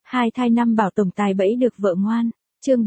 Hai thai năm bảo tổng tài bẫy được vợ ngoan. Chương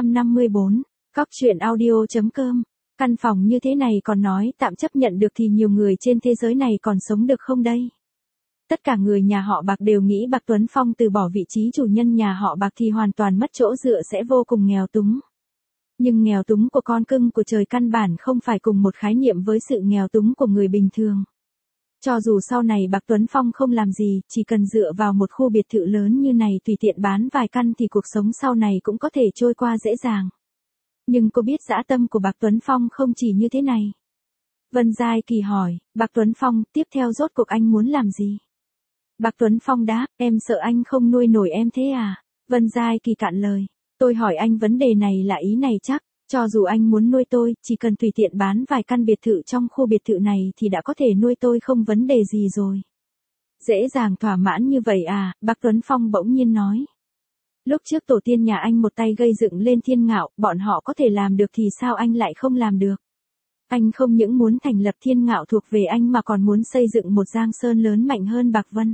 454. Cóc truyện audio.com. Căn phòng như thế này còn nói tạm chấp nhận được thì nhiều người trên thế giới này còn sống được không đây? Tất cả người nhà họ Bạc đều nghĩ Bạc Tuấn Phong từ bỏ vị trí chủ nhân nhà họ Bạc thì hoàn toàn mất chỗ dựa, sẽ vô cùng nghèo túng. Nhưng nghèo túng của con cưng của trời căn bản không phải cùng một khái niệm với sự nghèo túng của người bình thường. Cho dù sau này Bạc Tuấn Phong không làm gì, chỉ cần dựa vào một khu biệt thự lớn như này tùy tiện bán vài căn thì cuộc sống sau này cũng có thể trôi qua dễ dàng. Nhưng cô biết dã tâm của Bạc Tuấn Phong không chỉ như thế này. Vân Giai Kỳ hỏi, Bạc Tuấn Phong, tiếp theo rốt cuộc anh muốn làm gì? Bạc Tuấn Phong đáp, em sợ anh không nuôi nổi em thế à? Vân Giai Kỳ cạn lời, tôi hỏi anh vấn đề này là ý này chắc. Cho dù anh muốn nuôi tôi, chỉ cần tùy tiện bán vài căn biệt thự trong khu biệt thự này thì đã có thể nuôi tôi không vấn đề gì rồi. Dễ dàng thỏa mãn như vậy à? Bạc Tuấn Phong bỗng nhiên nói. Lúc trước tổ tiên nhà anh một tay gây dựng lên Thiên Ngạo, bọn họ có thể làm được thì sao anh lại không làm được? Anh không những muốn thành lập Thiên Ngạo thuộc về anh mà còn muốn xây dựng một Giang Sơn lớn mạnh hơn Bạc Vân.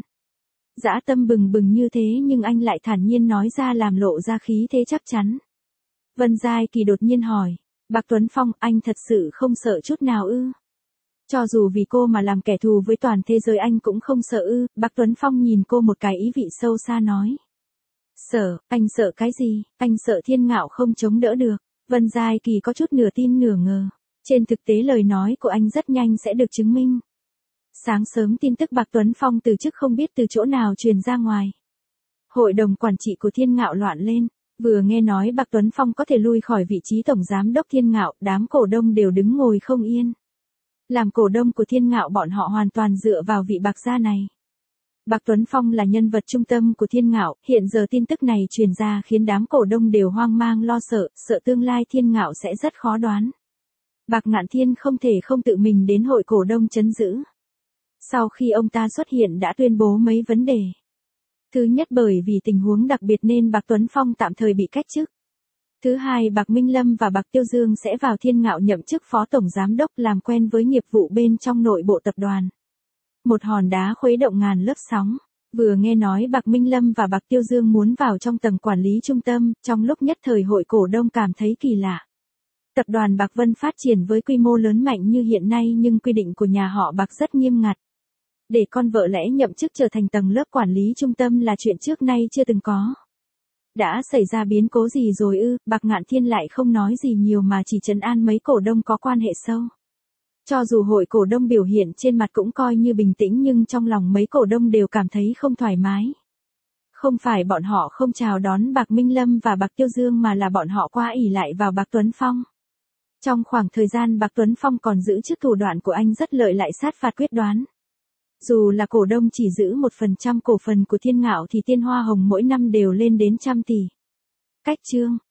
Dã tâm bừng bừng như thế nhưng anh lại thản nhiên nói ra làm lộ ra khí thế chắc chắn. Vân Giai Kỳ đột nhiên hỏi, Bạc Tuấn Phong, anh thật sự không sợ chút nào ư? Cho dù vì cô mà làm kẻ thù với toàn thế giới anh cũng không sợ ư? Bạc Tuấn Phong nhìn cô một cái ý vị sâu xa nói. Sợ, anh sợ cái gì? Anh sợ Thiên Ngạo không chống đỡ được. Vân Giai Kỳ có chút nửa tin nửa ngờ. Trên thực tế lời nói của anh rất nhanh sẽ được chứng minh. Sáng sớm tin tức Bạc Tuấn Phong từ chức không biết từ chỗ nào truyền ra ngoài. Hội đồng quản trị của Thiên Ngạo loạn lên. Vừa nghe nói Bạc Tuấn Phong có thể lui khỏi vị trí tổng giám đốc Thiên Ngạo, đám cổ đông đều đứng ngồi không yên. Làm cổ đông của Thiên Ngạo bọn họ hoàn toàn dựa vào vị Bạc gia này. Bạc Tuấn Phong là nhân vật trung tâm của Thiên Ngạo, hiện giờ tin tức này truyền ra khiến đám cổ đông đều hoang mang lo sợ, sợ tương lai Thiên Ngạo sẽ rất khó đoán. Bạc Ngạn Thiên không thể không tự mình đến hội cổ đông trấn giữ. Sau khi ông ta xuất hiện đã tuyên bố mấy vấn đề. Thứ nhất, bởi vì tình huống đặc biệt nên Bạc Tuấn Phong tạm thời bị cách chức. Thứ hai, Bạc Minh Lâm và Bạc Tiêu Dương sẽ vào Thiên Ngạo nhậm chức phó tổng giám đốc làm quen với nghiệp vụ bên trong nội bộ tập đoàn. Một hòn đá khuấy động ngàn lớp sóng. Vừa nghe nói Bạc Minh Lâm và Bạc Tiêu Dương muốn vào trong tầng quản lý trung tâm, trong lúc nhất thời hội cổ đông cảm thấy kỳ lạ. Tập đoàn Bạc Vân phát triển với quy mô lớn mạnh như hiện nay nhưng quy định của nhà họ Bạc rất nghiêm ngặt. Để con vợ lẽ nhậm chức trở thành tầng lớp quản lý trung tâm là chuyện trước nay chưa từng có. Đã xảy ra biến cố gì rồi ư? Bạc Ngạn Thiên lại không nói gì nhiều mà chỉ trấn an mấy cổ đông có quan hệ sâu. Cho dù hội cổ đông biểu hiện trên mặt cũng coi như bình tĩnh nhưng trong lòng mấy cổ đông đều cảm thấy không thoải mái. Không phải bọn họ không chào đón Bạc Minh Lâm và Bạc Tiêu Dương mà là bọn họ quá ỷ lại vào Bạc Tuấn Phong. Trong khoảng thời gian Bạc Tuấn Phong còn giữ chức thủ đoạn của anh rất lợi lại sát phạt quyết đoán. Dù là cổ đông chỉ giữ 1% cổ phần của Thiên Ngạo thì tiền hoa hồng mỗi năm đều lên đến trăm tỷ. Cách chương.